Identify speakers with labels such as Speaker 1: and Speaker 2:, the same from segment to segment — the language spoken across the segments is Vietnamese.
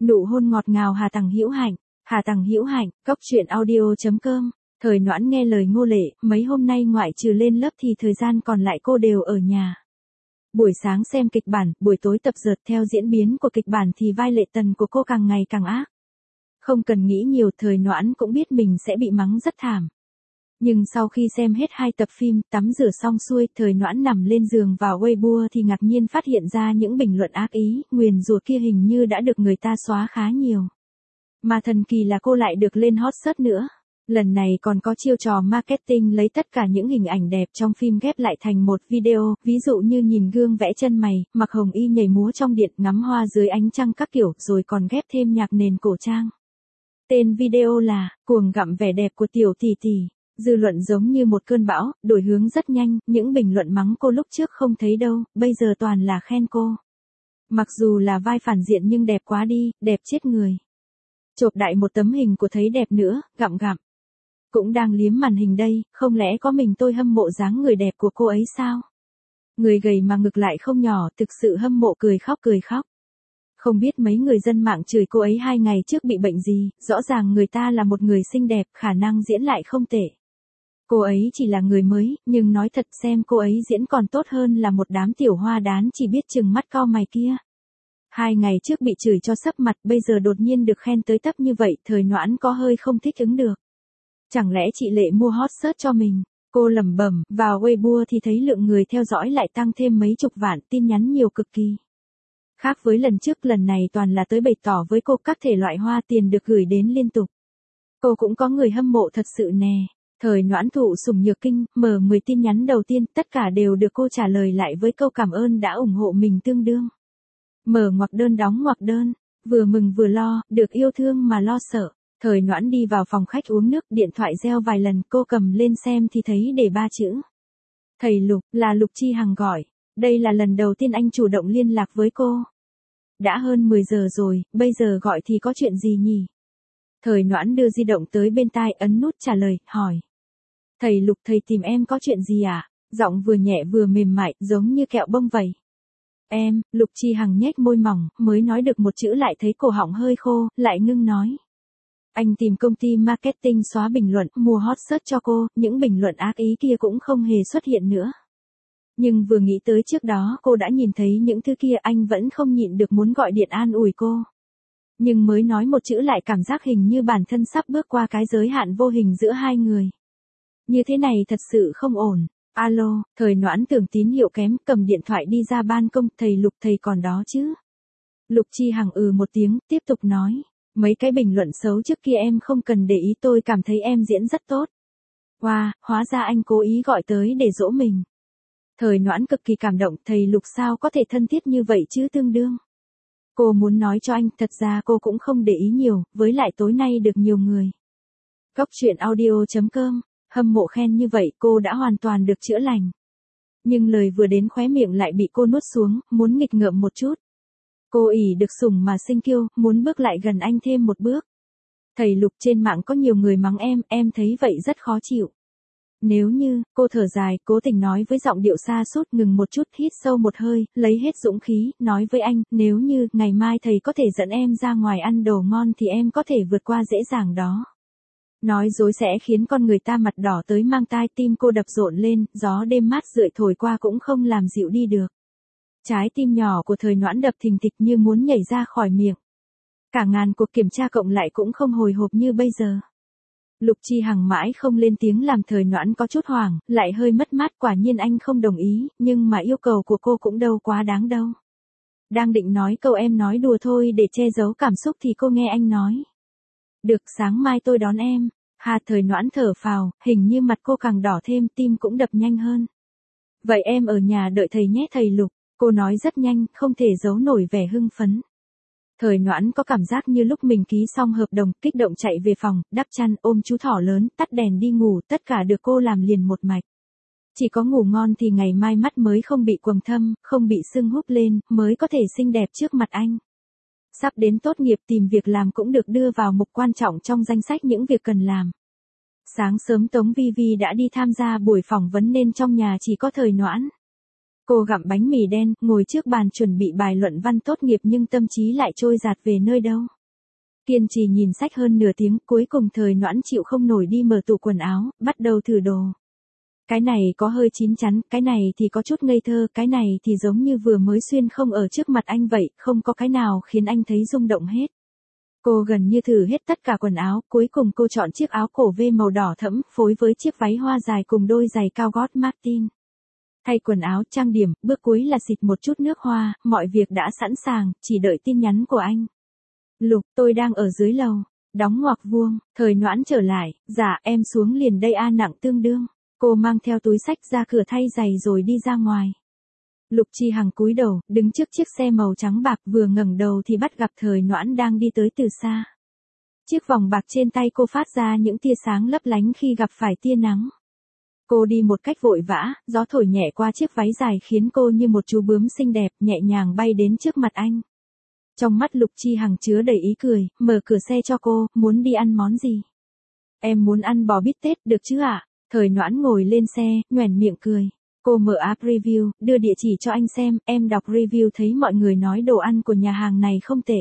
Speaker 1: Nụ hôn ngọt ngào Hà Tằng Hữu Hạnh. Hà Tằng Hữu Hạnh, cóc truyện audio.com. Thời Noãn nghe lời Ngô Lệ, mấy hôm nay ngoại trừ lên lớp thì thời gian còn lại cô đều ở nhà. Buổi sáng xem kịch bản, buổi tối tập dượt. Theo diễn biến của kịch bản thì vai Lệ Tần của cô càng ngày càng ác. Không cần nghĩ nhiều, Thời Noãn cũng biết mình sẽ bị mắng rất thảm. Nhưng sau khi xem hết 2 tập phim, tắm rửa xong xuôi, Thời Noãn nằm lên giường vào Weibo thì ngạc nhiên phát hiện ra những bình luận ác ý, nguyền rủa kia hình như đã được người ta xóa khá nhiều. Mà thần kỳ là cô lại được lên hot search nữa. Lần này còn có chiêu trò marketing lấy tất cả những hình ảnh đẹp trong phim ghép lại thành một video, ví dụ như nhìn gương vẽ chân mày, mặc hồng y nhảy múa trong điện, ngắm hoa dưới ánh trăng các kiểu, rồi còn ghép thêm nhạc nền cổ trang. Tên video là Cuồng gặm vẻ đẹp của tiểu tỷ tỷ. Dư luận giống như một cơn bão, đổi hướng rất nhanh, những bình luận mắng cô lúc trước không thấy đâu, bây giờ toàn là khen cô. Mặc dù là vai phản diện nhưng đẹp quá đi, đẹp chết người. Chộp đại một tấm hình của thấy đẹp nữa, gặm gặm. Cũng đang liếm màn hình đây, không lẽ có mình tôi hâm mộ dáng người đẹp của cô ấy sao? Người gầy mà ngực lại không nhỏ, thực sự hâm mộ cười khóc cười khóc. Không biết mấy người dân mạng chửi cô ấy 2 ngày trước bị bệnh gì, rõ ràng người ta là một người xinh đẹp, khả năng diễn lại không tệ. Cô ấy chỉ là người mới, nhưng nói thật xem cô ấy diễn còn tốt hơn là một đám tiểu hoa đán chỉ biết chừng mắt cau mày kia. 2 ngày trước bị chửi cho sấp mặt, bây giờ đột nhiên được khen tới tấp như vậy, Thời Noãn có hơi không thích ứng được. Chẳng lẽ chị Lệ mua hot search cho mình? Cô lẩm bẩm, vào Weibo thì thấy lượng người theo dõi lại tăng thêm mấy chục vạn, tin nhắn nhiều cực kỳ. Khác với lần trước, lần này toàn là tới bày tỏ với cô các thể loại hoa tiền được gửi đến liên tục. Cô cũng có người hâm mộ thật sự nè. Thời Noãn thụ sủng nhược kinh, mở 10 tin nhắn đầu tiên, tất cả đều được cô trả lời lại với câu cảm ơn đã ủng hộ mình tương đương. Mở ngoặc đơn đóng ngoặc đơn, vừa mừng vừa lo, được yêu thương mà lo sợ. Thời Noãn đi vào phòng khách uống nước, điện thoại reo vài lần, cô cầm lên xem thì thấy để 3 chữ. Thầy Lục, là Lục Chi Hằng gọi. Đây là lần đầu tiên anh chủ động liên lạc với cô. Đã hơn 10 giờ rồi, bây giờ gọi thì có chuyện gì nhỉ? Thời Noãn đưa di động tới bên tai, ấn nút trả lời, hỏi. Thầy Lục, thầy tìm em có chuyện gì à? Giọng vừa nhẹ vừa mềm mại, giống như kẹo bông vậy. Em, Lục Chi Hằng nhếch môi mỏng, mới nói được một chữ lại thấy cổ họng hơi khô, lại ngưng nói. Anh tìm công ty marketing xóa bình luận, mua hot search cho cô, những bình luận ác ý kia cũng không hề xuất hiện nữa. Nhưng vừa nghĩ tới trước đó cô đã nhìn thấy những thứ kia, anh vẫn không nhịn được muốn gọi điện an ủi cô. Nhưng mới nói một chữ lại cảm giác hình như bản thân sắp bước qua cái giới hạn vô hình giữa hai người. Như thế này thật sự không ổn. Alo, Thời Noãn tưởng tín hiệu kém, cầm điện thoại đi ra ban công, thầy Lục thầy còn đó chứ? Lục Chi Hằng một tiếng, tiếp tục nói. Mấy cái bình luận xấu trước kia em không cần để ý, tôi cảm thấy em diễn rất tốt. Wow, hóa ra anh cố ý gọi tới để dỗ mình. Thời Noãn cực kỳ cảm động, thầy Lục sao có thể thân thiết như vậy chứ tương đương. Cô muốn nói cho anh, thật ra cô cũng không để ý nhiều, với lại tối nay được nhiều người. Cóc truyện audio.com, hâm mộ khen như vậy cô đã hoàn toàn được chữa lành. Nhưng lời vừa đến khóe miệng lại bị cô nuốt xuống, muốn nghịch ngợm một chút. Cô ỷ được sủng mà sinh kiêu, muốn bước lại gần anh thêm một bước. Thầy Lục, trên mạng có nhiều người mắng em thấy vậy rất khó chịu. Nếu như, cô thở dài, cố tình nói với giọng điệu xa sút, ngừng một chút, hít sâu một hơi, lấy hết dũng khí, nói với anh, nếu như, ngày mai thầy có thể dẫn em ra ngoài ăn đồ ngon thì em có thể vượt qua dễ dàng đó. Nói dối sẽ khiến con người ta mặt đỏ tới mang tai, tim cô đập rộn lên, gió đêm mát rượi thổi qua cũng không làm dịu đi được. Trái tim nhỏ của Thời Noãn đập thình thịch như muốn nhảy ra khỏi miệng. Cả ngàn cuộc kiểm tra cộng lại cũng không hồi hộp như bây giờ. Lục Chi Hằng mãi không lên tiếng làm Thời Noãn có chút hoảng, lại hơi mất mát, quả nhiên anh không đồng ý, nhưng mà yêu cầu của cô cũng đâu quá đáng đâu. Đang định nói câu em nói đùa thôi để che giấu cảm xúc thì cô nghe anh nói. Được, sáng mai tôi đón em. Thời Noãn thở phào, hình như mặt cô càng đỏ thêm, tim cũng đập nhanh hơn. Vậy em ở nhà đợi thầy nhé thầy Lục, cô nói rất nhanh, không thể giấu nổi vẻ hưng phấn. Thời Noãn có cảm giác như lúc mình ký xong hợp đồng, kích động chạy về phòng, đắp chăn, ôm chú thỏ lớn, tắt đèn đi ngủ, tất cả được cô làm liền một mạch. Chỉ có ngủ ngon thì ngày mai mắt mới không bị quầng thâm, không bị sưng húp lên, mới có thể xinh đẹp trước mặt anh. Sắp đến tốt nghiệp, tìm việc làm cũng được đưa vào mục quan trọng trong danh sách những việc cần làm. Sáng sớm Tống Vi Vi đã đi tham gia buổi phỏng vấn nên trong nhà chỉ có Thời Noãn. Cô gặm bánh mì đen, ngồi trước bàn chuẩn bị bài luận văn tốt nghiệp nhưng tâm trí lại trôi dạt về nơi đâu. Kiên trì nhìn sách hơn nửa tiếng, cuối cùng Thời Noãn chịu không nổi đi mở tủ quần áo, bắt đầu thử đồ. Cái này có hơi chín chắn, cái này thì có chút ngây thơ, cái này thì giống như vừa mới xuyên không ở trước mặt anh vậy, không có cái nào khiến anh thấy rung động hết. Cô gần như thử hết tất cả quần áo, cuối cùng cô chọn chiếc áo cổ V màu đỏ thẫm, phối với chiếc váy hoa dài cùng đôi giày cao gót Martin. Thay quần áo, trang điểm, bước cuối là xịt một chút nước hoa, mọi việc đã sẵn sàng, chỉ đợi tin nhắn của anh. Lục, tôi đang ở dưới lầu. Đóng ngoặc vuông, Thời Noãn trở lại, dạ em xuống liền đây a nặng tương đương. Cô mang theo túi xách ra cửa thay giày rồi đi ra ngoài. Lục Chi Hằng cúi đầu, đứng trước chiếc xe màu trắng bạc, vừa ngẩng đầu thì bắt gặp Thời Noãn đang đi tới từ xa. Chiếc vòng bạc trên tay cô phát ra những tia sáng lấp lánh khi gặp phải tia nắng. Cô đi một cách vội vã, gió thổi nhẹ qua chiếc váy dài khiến cô như một chú bướm xinh đẹp, nhẹ nhàng bay đến trước mặt anh. Trong mắt Lục Chi Hằng chứa đầy ý cười, mở cửa xe cho cô, muốn đi ăn món gì? Em muốn ăn bò bít tết, được chứ ạ? Thời Noãn ngồi lên xe, nhoẻn miệng cười. Cô mở app review, đưa địa chỉ cho anh xem, em đọc review thấy mọi người nói đồ ăn của nhà hàng này không tệ.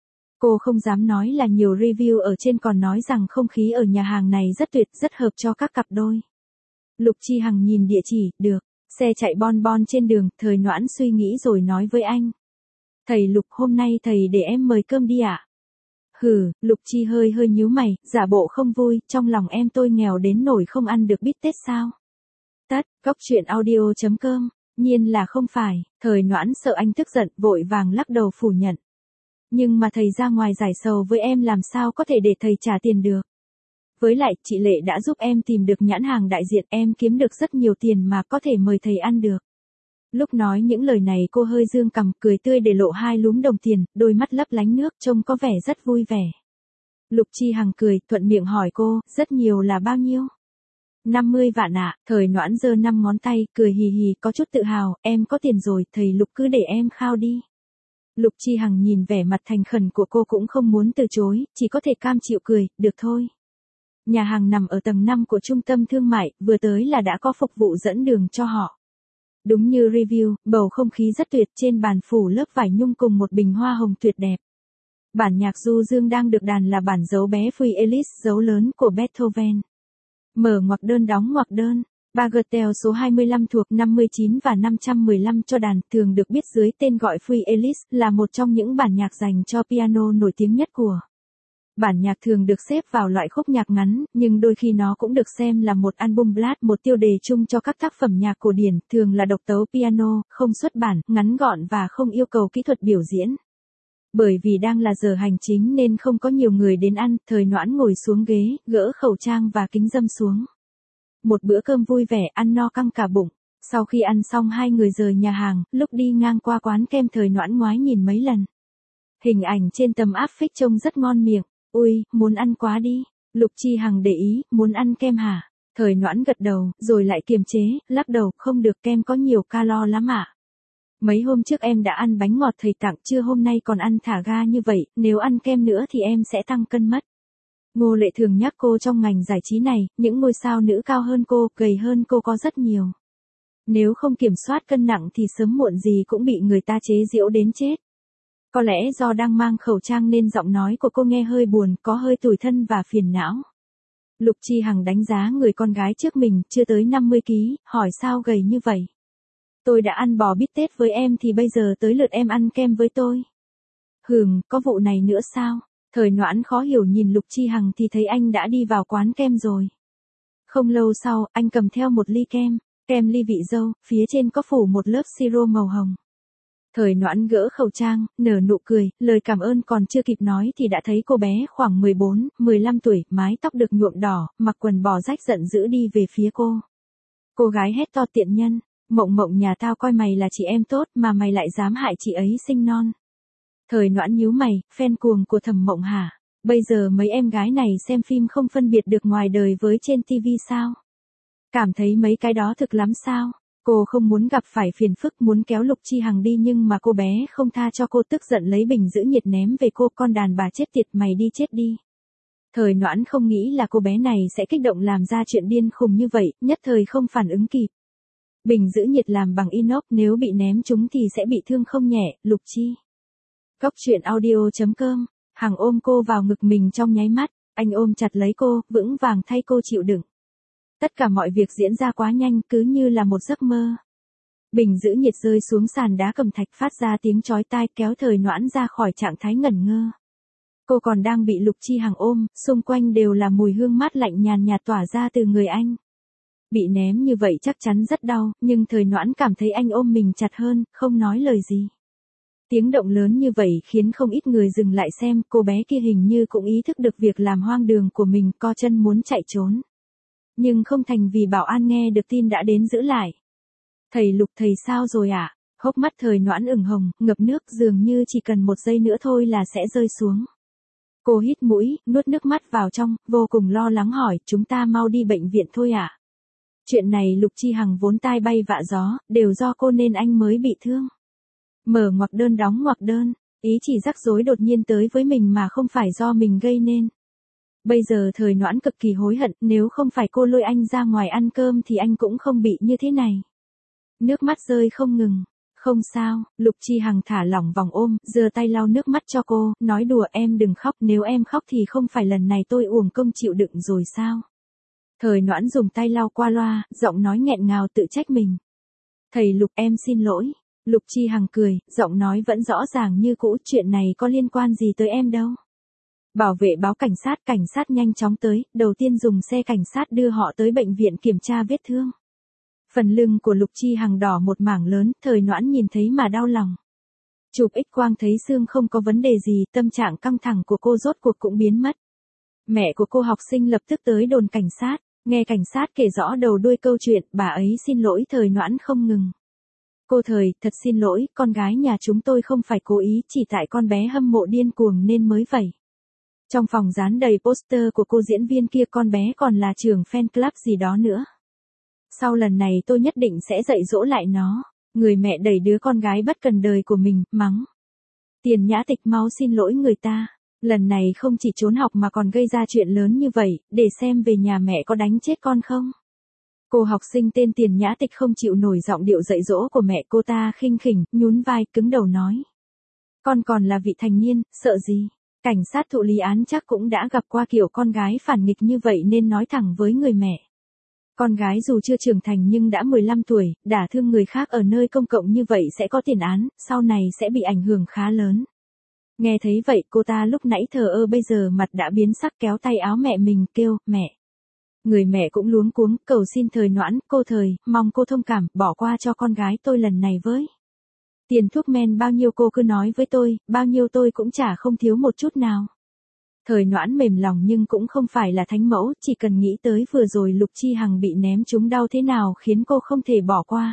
Speaker 1: Cô không dám nói là nhiều review ở trên còn nói rằng không khí ở nhà hàng này rất tuyệt, rất hợp cho các cặp đôi. Lục Chi Hằng nhìn địa chỉ, được. Xe chạy bon bon trên đường, Thời Noãn suy nghĩ rồi nói với anh. Thầy Lục, hôm nay thầy để em mời cơm đi ạ. Hừ, Lục Chi hơi nhíu mày, giả bộ không vui, trong lòng em tôi nghèo đến nỗi không ăn được bít tết sao? Tất, góc truyện audio.com, nhiên là không phải, Thời Noãn sợ anh tức giận, vội vàng lắc đầu phủ nhận. Nhưng mà thầy ra ngoài giải sầu với em làm sao có thể để thầy trả tiền được. Với lại, chị Lệ đã giúp em tìm được nhãn hàng đại diện, em kiếm được rất nhiều tiền mà có thể mời thầy ăn được. Lúc nói những lời này cô hơi dương cằm, cười tươi để lộ hai lúm đồng tiền, đôi mắt lấp lánh nước trông có vẻ rất vui vẻ. Lục Chi Hằng cười, thuận miệng hỏi cô, rất nhiều là bao nhiêu? 50 vạn ạ, Thời Noãn giơ 5 ngón tay, cười hì hì, có chút tự hào, em có tiền rồi, thầy Lục cứ để em khao đi. Lục Chi Hằng nhìn vẻ mặt thành khẩn của cô cũng không muốn từ chối, chỉ có thể cam chịu cười, được thôi. Nhà hàng nằm ở tầng 5 của trung tâm thương mại, vừa tới là đã có phục vụ dẫn đường cho họ. Đúng như review, bầu không khí rất tuyệt, trên bàn phủ lớp vải nhung cùng một bình hoa hồng tuyệt đẹp. Bản nhạc du dương đang được đàn là bản dấu bé Free Elise dấu lớn của Beethoven. Mở ngoặc đơn đóng ngoặc đơn. Bagatelle số 25 thuộc 59 và 515 cho đàn, thường được biết dưới tên gọi Free Elise, là một trong những bản nhạc dành cho piano nổi tiếng nhất của. Bản nhạc thường được xếp vào loại khúc nhạc ngắn, nhưng đôi khi nó cũng được xem là một album ballad, một tiêu đề chung cho các tác phẩm nhạc cổ điển, thường là độc tấu piano, không xuất bản, ngắn gọn và không yêu cầu kỹ thuật biểu diễn. Bởi vì đang là giờ hành chính nên không có nhiều người đến ăn, Thời Noãn ngồi xuống ghế, gỡ khẩu trang và kính râm xuống. Một bữa cơm vui vẻ, ăn no căng cả bụng. Sau khi ăn xong hai người rời nhà hàng, lúc đi ngang qua quán kem Thời Noãn ngoái nhìn mấy lần. Hình ảnh trên tấm áp phích trông rất ngon miệng. Ui, muốn ăn quá đi. Lục Chi Hằng để ý, muốn ăn kem hả? Thời Noãn gật đầu, rồi lại kiềm chế, lắc đầu, không được, kem có nhiều calo lắm ạ. Mấy hôm trước em đã ăn bánh ngọt thầy tặng, chưa hôm nay còn ăn thả ga như vậy, nếu ăn kem nữa thì em sẽ tăng cân mất. Ngô Lệ thường nhắc cô trong ngành giải trí này, những ngôi sao nữ cao hơn cô, gầy hơn cô có rất nhiều. Nếu không kiểm soát cân nặng thì sớm muộn gì cũng bị người ta chế giễu đến chết. Có lẽ do đang mang khẩu trang nên giọng nói của cô nghe hơi buồn, có hơi tủi thân và phiền não. Lục Chi Hằng đánh giá người con gái trước mình, chưa tới 50 kg, hỏi sao gầy như vậy. Tôi đã ăn bò bít tết với em thì bây giờ tới lượt em ăn kem với tôi. Có vụ này nữa sao? Thời Noãn khó hiểu nhìn Lục Chi Hằng thì thấy anh đã đi vào quán kem rồi. Không lâu sau, anh cầm theo một ly kem, kem ly vị dâu, phía trên có phủ một lớp siro màu hồng. Thời Noãn gỡ khẩu trang, nở nụ cười, lời cảm ơn còn chưa kịp nói thì đã thấy cô bé khoảng 14, 15 tuổi, mái tóc được nhuộm đỏ, mặc quần bò rách giận dữ đi về phía cô. Cô gái hét to tiện nhân, Mộng Mộng nhà tao coi mày là chị em tốt mà mày lại dám hại chị ấy sinh non. Thời Noãn nhíu mày, fan cuồng của Thẩm Mộng hả? Bây giờ mấy em gái này xem phim không phân biệt được ngoài đời với trên TV sao? Cảm thấy mấy cái đó thực lắm sao? Cô không muốn gặp phải phiền phức, muốn kéo Lục Chi Hằng đi nhưng mà cô bé không tha cho cô, tức giận lấy bình giữ nhiệt ném về cô, con đàn bà chết tiệt, mày đi chết đi. Thời Noãn không nghĩ là cô bé này sẽ kích động làm ra chuyện điên khùng như vậy, nhất thời không phản ứng kịp. Bình giữ nhiệt làm bằng inox nếu bị ném trúng thì sẽ bị thương không nhẹ, Lục Chi. Cốc truyện audio.com, Hằng ôm cô vào ngực mình trong nháy mắt, anh ôm chặt lấy cô, vững vàng thay cô chịu đựng. Tất cả mọi việc diễn ra quá nhanh, cứ như là một giấc mơ. Bình giữ nhiệt rơi xuống sàn đá cẩm thạch phát ra tiếng chói tai kéo Thời Noãn ra khỏi trạng thái ngẩn ngơ. Cô còn đang bị Lục Chi Hằng ôm, xung quanh đều là mùi hương mát lạnh nhàn nhạt tỏa ra từ người anh. Bị ném như vậy chắc chắn rất đau, nhưng Thời Noãn cảm thấy anh ôm mình chặt hơn, không nói lời gì. Tiếng động lớn như vậy khiến không ít người dừng lại xem, cô bé kia hình như cũng ý thức được việc làm hoang đường của mình, co chân muốn chạy trốn. Nhưng không thành vì bảo an nghe được tin đã đến giữ lại. Thầy Lục, thầy sao rồi ạ? Hốc mắt Thời Noãn ửng hồng, ngập nước, dường như chỉ cần một giây nữa thôi là sẽ rơi xuống. Cô hít mũi, nuốt nước mắt vào trong, vô cùng lo lắng hỏi, chúng ta mau đi bệnh viện thôi ạ. Chuyện này Lục Chi Hằng vốn tai bay vạ gió, đều do cô nên anh mới bị thương. Mở ngoặc đơn đóng ngoặc đơn, ý chỉ rắc rối đột nhiên tới với mình mà không phải do mình gây nên. Bây giờ Thời Noãn cực kỳ hối hận, nếu không phải cô lôi anh ra ngoài ăn cơm thì anh cũng không bị như thế này. Nước mắt rơi không ngừng. Không sao, Lục Chi Hằng thả lỏng vòng ôm, giơ tay lau nước mắt cho cô, nói đùa em đừng khóc, nếu em khóc thì không phải lần này tôi uổng công chịu đựng rồi sao. Thời Noãn dùng tay lau qua loa, giọng nói nghẹn ngào tự trách mình. Thầy Lục, em xin lỗi. Lục Chi Hằng cười, giọng nói vẫn rõ ràng như cũ, chuyện này có liên quan gì tới em đâu. Bảo vệ báo cảnh sát nhanh chóng tới, đầu tiên dùng xe cảnh sát đưa họ tới bệnh viện kiểm tra vết thương. Phần lưng của Lục Chi Hằng đỏ một mảng lớn, Thời Noãn nhìn thấy mà đau lòng. Chụp X-quang thấy xương không có vấn đề gì, tâm trạng căng thẳng của cô rốt cuộc cũng biến mất. Mẹ của cô học sinh lập tức tới đồn cảnh sát, nghe cảnh sát kể rõ đầu đuôi câu chuyện, bà ấy xin lỗi Thời Noãn không ngừng. Cô Thời, thật xin lỗi, con gái nhà chúng tôi không phải cố ý, chỉ tại con bé hâm mộ điên cuồng nên mới vậy. Trong phòng dán đầy poster của cô diễn viên kia, con bé còn là trưởng fan club gì đó nữa. Sau lần này tôi nhất định sẽ dạy dỗ lại nó. Người mẹ đẩy đứa con gái bất cần đời của mình, mắng. Tiền Nhã Tịch, mau xin lỗi người ta. Lần này không chỉ trốn học mà còn gây ra chuyện lớn như vậy, để xem về nhà mẹ có đánh chết con không. Cô học sinh tên Tiền Nhã Tịch không chịu nổi giọng điệu dạy dỗ của mẹ, cô ta khinh khỉnh, nhún vai, cứng đầu nói. Con còn là vị thành niên, sợ gì. Cảnh sát thụ lý án chắc cũng đã gặp qua kiểu con gái phản nghịch như vậy nên nói thẳng với người mẹ. Con gái dù chưa trưởng thành nhưng đã 15 tuổi, đả thương người khác ở nơi công cộng như vậy sẽ có tiền án, sau này sẽ bị ảnh hưởng khá lớn. Nghe thấy vậy, cô ta lúc nãy thờ ơ bây giờ mặt đã biến sắc, kéo tay áo mẹ mình, kêu, mẹ. Người mẹ cũng luống cuống, cầu xin Thời Noãn, cô Thời, mong cô thông cảm, bỏ qua cho con gái tôi lần này với. Tiền thuốc men bao nhiêu cô cứ nói với tôi, bao nhiêu tôi cũng trả không thiếu một chút nào. Thời Noãn mềm lòng nhưng cũng không phải là thánh mẫu, chỉ cần nghĩ tới vừa rồi Lục Chi Hằng bị ném trúng đau thế nào khiến cô không thể bỏ qua.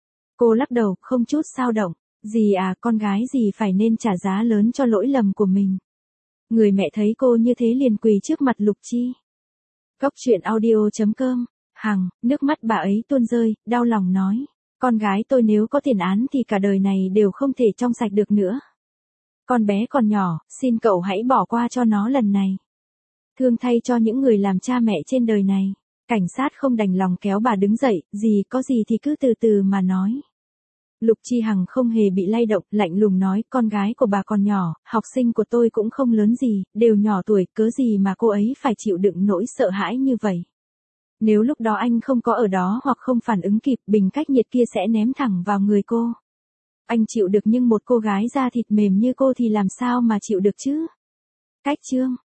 Speaker 1: Cô lắc đầu, không chút xao động. Gì à, con gái gì phải nên trả giá lớn cho lỗi lầm của mình. Người mẹ thấy cô như thế liền quỳ trước mặt Lục Chi. Cốc truyện audio.com, Hằng, nước mắt bà ấy tuôn rơi, đau lòng nói. Con gái tôi nếu có tiền án thì cả đời này đều không thể trong sạch được nữa. Con bé còn nhỏ, xin cậu hãy bỏ qua cho nó lần này. Thương thay cho những người làm cha mẹ trên đời này. Cảnh sát không đành lòng kéo bà đứng dậy, gì có gì thì cứ từ từ mà nói. Lục Chi Hằng không hề bị lay động, lạnh lùng nói, con gái của bà còn nhỏ, học sinh của tôi cũng không lớn gì, đều nhỏ tuổi, cớ gì mà cô ấy phải chịu đựng nỗi sợ hãi như vậy. Nếu lúc đó anh không có ở đó hoặc không phản ứng kịp, bình cách nhiệt kia sẽ ném thẳng vào người cô. Anh chịu được nhưng một cô gái da thịt mềm như cô thì làm sao mà chịu được chứ? Cách chương